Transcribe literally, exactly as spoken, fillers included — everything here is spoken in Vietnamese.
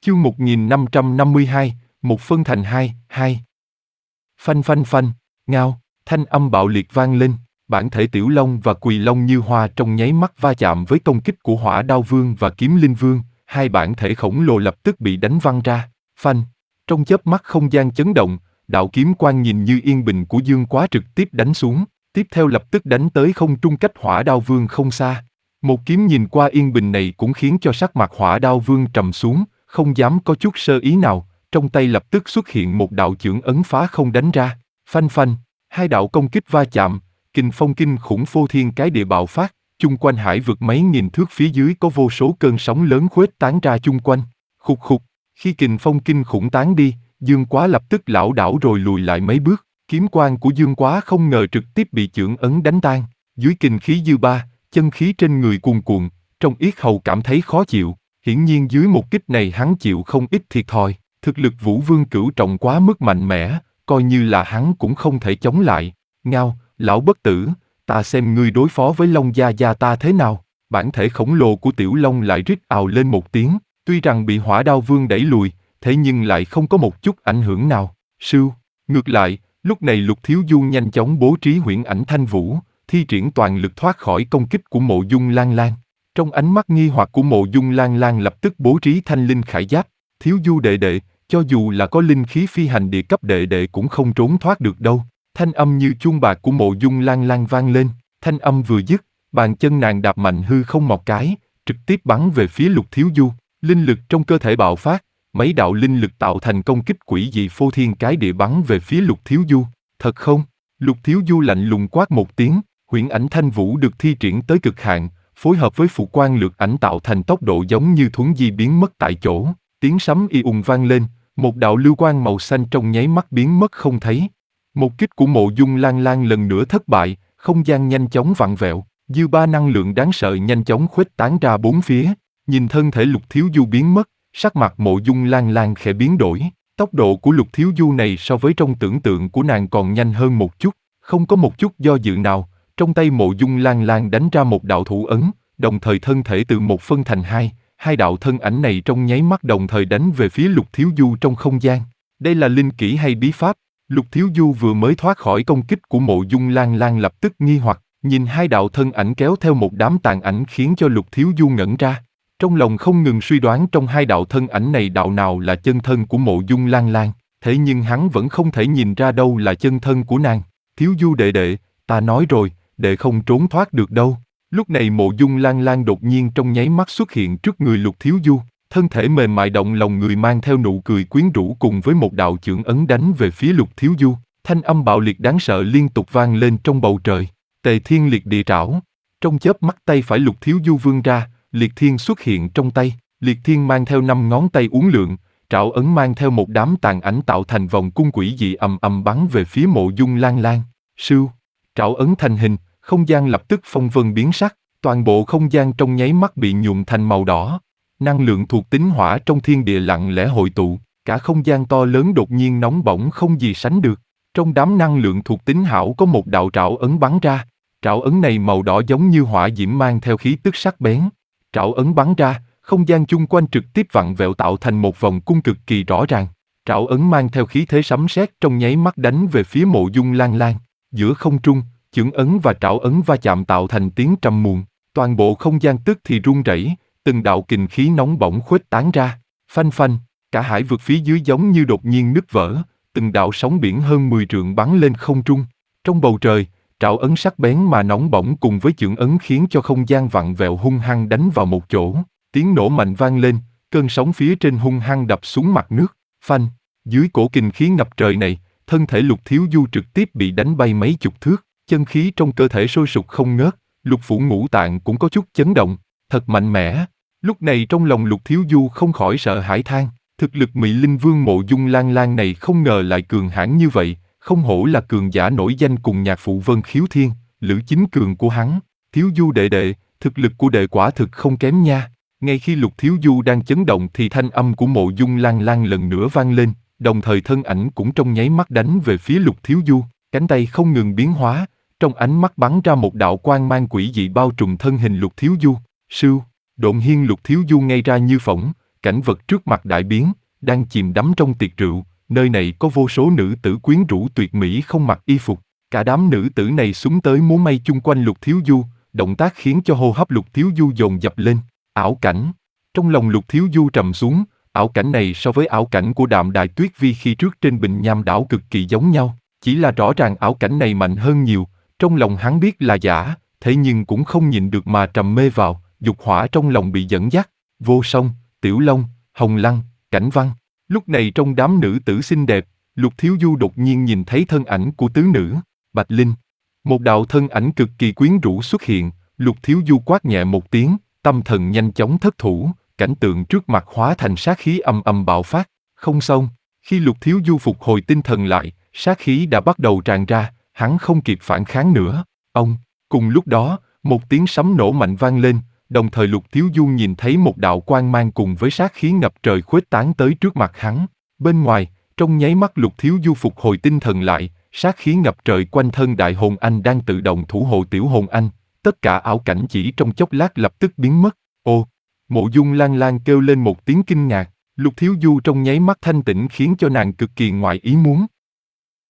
Chương một nghìn năm trăm năm mươi hai, một phân thành hai, hai. Phanh phanh phanh, ngao, thanh âm bạo liệt vang lên, bản thể Tiểu Long và Quỳ Long như hoa trong nháy mắt va chạm với công kích của Hỏa Đao Vương và Kiếm Linh Vương, hai bản thể khổng lồ lập tức bị đánh văng ra, phanh. Trong chớp mắt không gian chấn động, đạo kiếm quang nhìn như yên bình của Dương Quá trực tiếp đánh xuống, tiếp theo lập tức đánh tới không trung cách Hỏa Đao Vương không xa. Một kiếm nhìn qua yên bình này cũng khiến cho sắc mặt Hỏa Đao Vương trầm xuống, không dám có chút sơ ý nào, trong tay lập tức xuất hiện một đạo chưởng ấn phá không đánh ra, phanh phanh, hai đạo công kích va chạm, kình phong kinh khủng phô thiên cái địa bạo phát, chung quanh hải vực mấy nghìn thước phía dưới có vô số cơn sóng lớn khuếch tán ra chung quanh, khục khục, khi kình phong kinh khủng tán đi, Dương Quá lập tức lảo đảo rồi lùi lại mấy bước, kiếm quang của Dương Quá không ngờ trực tiếp bị chưởng ấn đánh tan, dưới kình khí dư ba, chân khí trên người cuồn cuộn, trong yết hầu cảm thấy khó chịu. Hiển nhiên dưới một kích này hắn chịu không ít thiệt thòi, thực lực Vũ Vương cửu trọng quá mức mạnh mẽ, coi như là hắn cũng không thể chống lại. Ngao, lão bất tử, ta xem ngươi đối phó với Long Gia Gia ta thế nào. Bản thể khổng lồ của Tiểu Long lại rít ào lên một tiếng, tuy rằng bị Hỏa Đao Vương đẩy lùi, thế nhưng lại không có một chút ảnh hưởng nào. Sưu, ngược lại, lúc này Lục Thiếu Du nhanh chóng bố trí huyễn ảnh thanh vũ, thi triển toàn lực thoát khỏi công kích của Mộ Dung Lan Lan. Trong ánh mắt nghi hoặc của Mộ Dung Lan Lan lập tức bố trí thanh linh khải giáp, Thiếu Du đệ đệ, cho dù là có linh khí phi hành địa cấp đệ đệ cũng không trốn thoát được đâu. Thanh âm như chuông bạc của Mộ Dung Lan Lan vang lên, thanh âm vừa dứt, bàn chân nàng đạp mạnh hư không một cái, trực tiếp bắn về phía Lục Thiếu Du, linh lực trong cơ thể bạo phát, mấy đạo linh lực tạo thành công kích quỷ dị phô thiên cái địa bắn về phía Lục Thiếu Du. Thật không? Lục Thiếu Du lạnh lùng quát một tiếng, huyễn ảnh thanh vũ được thi triển tới cực hạn, phối hợp với phụ quan lược ảnh tạo thành tốc độ giống như thuấn di biến mất tại chỗ, tiếng sấm y ùng vang lên, một đạo lưu quang màu xanh trong nháy mắt biến mất không thấy. Một kích của Mộ Dung Lan Lan lần nữa thất bại, không gian nhanh chóng vặn vẹo, dư ba năng lượng đáng sợ nhanh chóng khuếch tán ra bốn phía, nhìn thân thể Lục Thiếu Du biến mất, sắc mặt Mộ Dung Lan Lan khẽ biến đổi, tốc độ của Lục Thiếu Du này so với trong tưởng tượng của nàng còn nhanh hơn một chút, không có một chút do dự nào. Trong tay Mộ Dung Lan Lan đánh ra một đạo thủ ấn, đồng thời thân thể từ một phân thành hai, hai đạo thân ảnh này trong nháy mắt đồng thời đánh về phía Lục Thiếu Du trong không gian. Đây là linh kỹ hay bí pháp? Lục Thiếu Du vừa mới thoát khỏi công kích của Mộ Dung Lan Lan lập tức nghi hoặc, nhìn hai đạo thân ảnh kéo theo một đám tàn ảnh khiến cho Lục Thiếu Du ngẩn ra. Trong lòng không ngừng suy đoán trong hai đạo thân ảnh này đạo nào là chân thân của Mộ Dung Lan Lan, thế nhưng hắn vẫn không thể nhìn ra đâu là chân thân của nàng. Thiếu Du đệ đệ, ta nói rồi, đệ không trốn thoát được đâu. Lúc này Mộ Dung Lan Lan đột nhiên trong nháy mắt xuất hiện trước người Lục Thiếu Du, thân thể mềm mại động lòng người mang theo nụ cười quyến rũ cùng với một đạo chưởng ấn đánh về phía Lục Thiếu Du, thanh âm bạo liệt đáng sợ liên tục vang lên trong bầu trời. Tề Thiên Liệt Địa Trảo. Trong chớp mắt tay phải Lục Thiếu Du vươn ra, Liệt Thiên xuất hiện trong tay, Liệt Thiên mang theo năm ngón tay uốn lượn, trảo ấn mang theo một đám tàn ảnh tạo thành vòng cung quỷ dị ầm ầm bắn về phía Mộ Dung Lan Lan. Sưu, trảo ấn thành hình, không gian lập tức phong vân biến sắc, toàn bộ không gian trong nháy mắt bị nhuộm thành màu đỏ. Năng lượng thuộc tính hỏa trong thiên địa lặng lẽ hội tụ, cả không gian to lớn đột nhiên nóng bỏng không gì sánh được. Trong đám năng lượng thuộc tính hảo có một đạo trảo ấn bắn ra, trảo ấn này màu đỏ giống như hỏa diễm mang theo khí tức sắc bén. Trảo ấn bắn ra, không gian chung quanh trực tiếp vặn vẹo tạo thành một vòng cung cực kỳ rõ ràng. Trảo ấn mang theo khí thế sấm sét trong nháy mắt đánh về phía Mộ Dung Lan Lan. Giữa không trung, chưởng ấn và trảo ấn va chạm tạo thành tiếng trầm muộn, toàn bộ không gian tức thì rung rẩy, từng đạo kình khí nóng bỏng khuếch tán ra, phanh phanh, cả hải vực phía dưới giống như đột nhiên nứt vỡ, từng đạo sóng biển hơn mười trượng bắn lên không trung. Trong bầu trời, trảo ấn sắc bén mà nóng bỏng cùng với chưởng ấn khiến cho không gian vặn vẹo hung hăng đánh vào một chỗ, tiếng nổ mạnh vang lên, cơn sóng phía trên hung hăng đập xuống mặt nước, phanh, dưới cổ kình khí ngập trời này, thân thể Lục Thiếu Du trực tiếp bị đánh bay mấy chục thước. Chân khí trong cơ thể sôi sục không ngớt, lục phủ ngũ tạng cũng có chút chấn động, thật mạnh mẽ. Lúc này trong lòng Lục Thiếu Du không khỏi sợ hãi than, thực lực Mỹ Linh Vương Mộ Dung Lan Lan này không ngờ lại cường hãn như vậy, không hổ là cường giả nổi danh cùng nhạc phụ Vân Khiếu Thiên, Lữ Chính Cường của hắn. Thiếu Du đệ đệ, thực lực của đệ quả thực không kém nha. Ngay khi Lục Thiếu Du đang chấn động thì thanh âm của Mộ Dung Lan Lan lần nữa vang lên, đồng thời thân ảnh cũng trong nháy mắt đánh về phía Lục Thiếu Du, cánh tay không ngừng biến hóa. Trong ánh mắt bắn ra một đạo quang mang quỷ dị bao trùm thân hình Lục Thiếu Du. Sưu, độn hiên Lục Thiếu Du ngay ra như phỏng, cảnh vật trước mặt đại biến, đang chìm đắm trong tiệc rượu, nơi này có vô số nữ tử quyến rũ tuyệt mỹ không mặc y phục, cả đám nữ tử này xúm tới múa may chung quanh Lục Thiếu Du, động tác khiến cho hô hấp Lục Thiếu Du dồn dập lên, ảo cảnh. Trong lòng Lục Thiếu Du trầm xuống, ảo cảnh này so với ảo cảnh của Đạm Đài Tuyết Vi khi trước trên Bình Nham đảo cực kỳ giống nhau, chỉ là rõ ràng ảo cảnh này mạnh hơn nhiều, trong lòng hắn biết là giả, thế nhưng cũng không nhịn được mà trầm mê vào, dục hỏa trong lòng bị dẫn dắt, Vô Song, Tiểu Long, Hồng Lăng, Cảnh Văn. Lúc này trong đám nữ tử xinh đẹp, Lục Thiếu Du đột nhiên nhìn thấy thân ảnh của tứ nữ, Bạch Linh. Một đạo thân ảnh cực kỳ quyến rũ xuất hiện, Lục Thiếu Du quát nhẹ một tiếng, tâm thần nhanh chóng thất thủ, cảnh tượng trước mặt hóa thành sát khí âm âm bạo phát, không xong, khi Lục Thiếu Du phục hồi tinh thần lại, sát khí đã bắt đầu tràn ra, hắn không kịp phản kháng nữa, ông, cùng lúc đó, một tiếng sấm nổ mạnh vang lên, đồng thời Lục Thiếu Du nhìn thấy một đạo quang mang cùng với sát khí ngập trời khuếch tán tới trước mặt hắn, bên ngoài, trong nháy mắt Lục Thiếu Du phục hồi tinh thần lại, sát khí ngập trời quanh thân Đại Hồn Anh đang tự động thủ hộ Tiểu Hồn Anh, tất cả ảo cảnh chỉ trong chốc lát lập tức biến mất, ô. Mộ Dung Lan Lan kêu lên một tiếng kinh ngạc, Lục Thiếu Du trong nháy mắt thanh tĩnh khiến cho nàng cực kỳ ngoại ý muốn,